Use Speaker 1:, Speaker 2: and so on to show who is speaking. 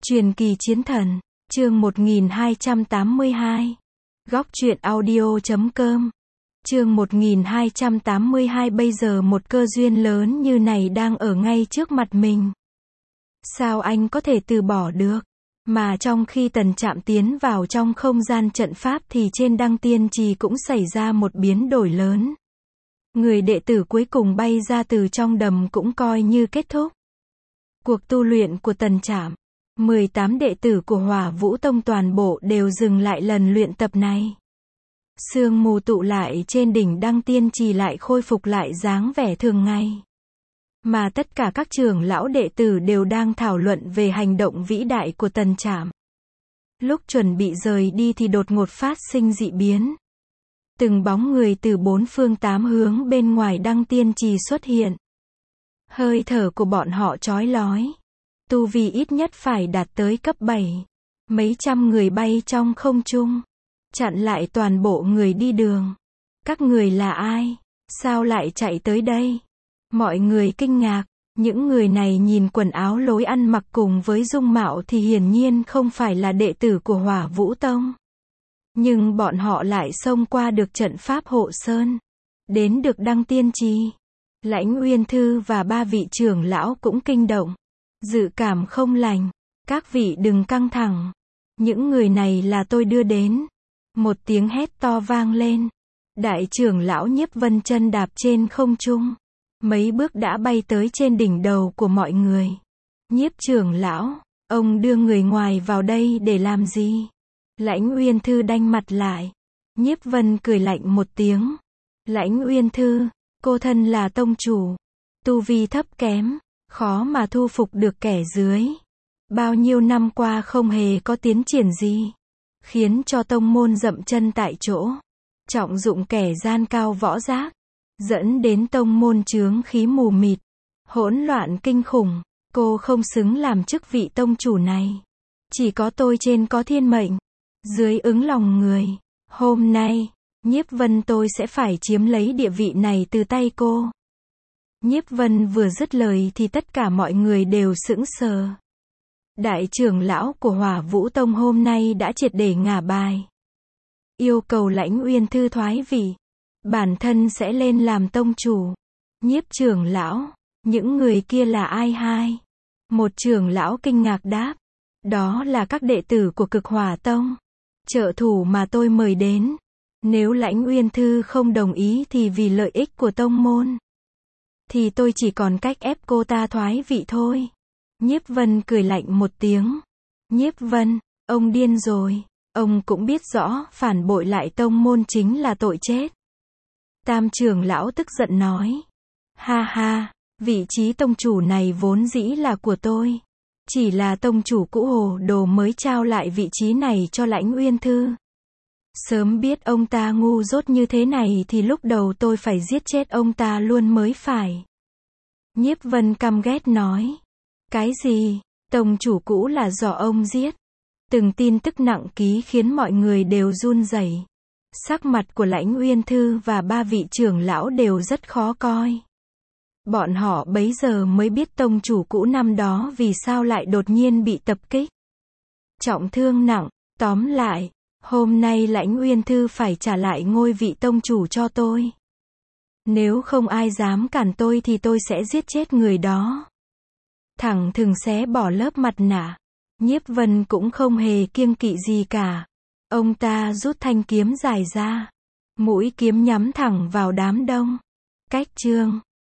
Speaker 1: Truyền kỳ chiến thần, chương 1282. Góc truyện audio.com. Chương 1282. Bây giờ một cơ duyên lớn như này đang ở ngay trước mặt mình. Sao anh có thể từ bỏ được? Mà trong khi Tần Trạm tiến vào trong không gian trận pháp thì trên Đăng Tiên Trì cũng xảy ra một biến đổi lớn. Người đệ tử cuối cùng bay ra từ trong đầm cũng coi như kết thúc cuộc tu luyện của Tần Trạm. 18 đệ tử của Hỏa Vũ Tông toàn bộ đều dừng lại lần luyện tập này. Sương mù tụ lại trên đỉnh Đăng Tiên Trì lại khôi phục lại dáng vẻ thường ngày. Mà tất cả các trưởng lão đệ tử đều đang thảo luận về hành động vĩ đại của Tần Trạm. Lúc chuẩn bị rời đi thì đột ngột phát sinh dị biến. Từng bóng người từ bốn phương tám hướng bên ngoài Đăng Tiên Trì xuất hiện. Hơi thở của bọn họ chói lói. Tu vi ít nhất phải đạt tới cấp 7. Mấy trăm người bay trong không trung, chặn lại toàn bộ người đi đường. Các người là ai? Sao lại chạy tới đây? Mọi người kinh ngạc. Những người này nhìn quần áo lối ăn mặc cùng với dung mạo thì hiển nhiên không phải là đệ tử của Hỏa Vũ Tông. Nhưng bọn họ lại xông qua được trận pháp hộ sơn, đến được Đăng Tiên Trì. Lãnh Uyên Thư và ba vị trưởng lão cũng kinh động. Dự cảm không lành. Các vị đừng căng thẳng. Những người này là tôi đưa đến. Một tiếng hét to vang lên. Đại trưởng lão Nhiếp Vân chân đạp trên không trung. Mấy bước đã bay tới trên đỉnh đầu của mọi người. Nhiếp trưởng lão, ông đưa người ngoài vào đây để làm gì? Lãnh Uyên Thư đanh mặt lại. Nhiếp Vân cười lạnh một tiếng. Lãnh Uyên Thư, cô thân là tông chủ. Tu vi thấp kém, khó mà thu phục được kẻ dưới. Bao nhiêu năm qua không hề có tiến triển gì, khiến cho tông môn dậm chân tại chỗ. Trọng dụng kẻ gian cao võ giác, dẫn đến tông môn chướng khí mù mịt, hỗn loạn kinh khủng. Cô không xứng làm chức vị tông chủ này. Chỉ có tôi trên có thiên mệnh, dưới ứng lòng người. Hôm nay, Nhiếp Vân tôi sẽ phải chiếm lấy địa vị này từ tay cô. Nhiếp Vân vừa dứt lời thì tất cả mọi người đều sững sờ. Đại trưởng lão của Hỏa Vũ Tông hôm nay đã triệt để ngả bài. Yêu cầu Lãnh Uyên Thư thoái vị. Bản thân sẽ lên làm tông chủ. Nhiếp trưởng lão, những người kia là ai hai? Một trưởng lão kinh ngạc đáp. Đó là các đệ tử của Cực Hỏa Tông. Trợ thủ mà tôi mời đến. Nếu Lãnh Uyên Thư không đồng ý thì vì lợi ích của tông môn, thì tôi chỉ còn cách ép cô ta thoái vị thôi. Nhiếp Vân cười lạnh một tiếng. Nhiếp Vân, ông điên rồi. Ông cũng biết rõ, phản bội lại tông môn chính là tội chết. Tam trưởng lão tức giận nói. Ha ha, vị trí tông chủ này vốn dĩ là của tôi. Chỉ là tông chủ cũ Hồ Đồ mới trao lại vị trí này cho Lãnh Uyên Thư. Sớm biết ông ta ngu dốt như thế này thì lúc đầu tôi phải giết chết ông ta luôn mới phải. Nhiếp Vân căm ghét nói. Cái gì? Tông chủ cũ là do ông giết? Từng tin tức nặng ký khiến mọi người đều run rẩy. Sắc mặt của Lãnh Uyên Thư và ba vị trưởng lão đều rất khó coi. Bọn họ bấy giờ mới biết tông chủ cũ năm đó vì sao lại đột nhiên bị tập kích. Trọng thương nặng. Tóm lại, hôm nay Lãnh Uyên Thư phải trả lại ngôi vị tông chủ cho tôi. Nếu không ai dám cản tôi thì tôi sẽ giết chết người đó. Thẳng thừng xé bỏ lớp mặt nạ. Nhiếp Vân cũng không hề kiêng kỵ gì cả. Ông ta rút thanh kiếm dài ra. Mũi kiếm nhắm thẳng vào đám đông. Cách chương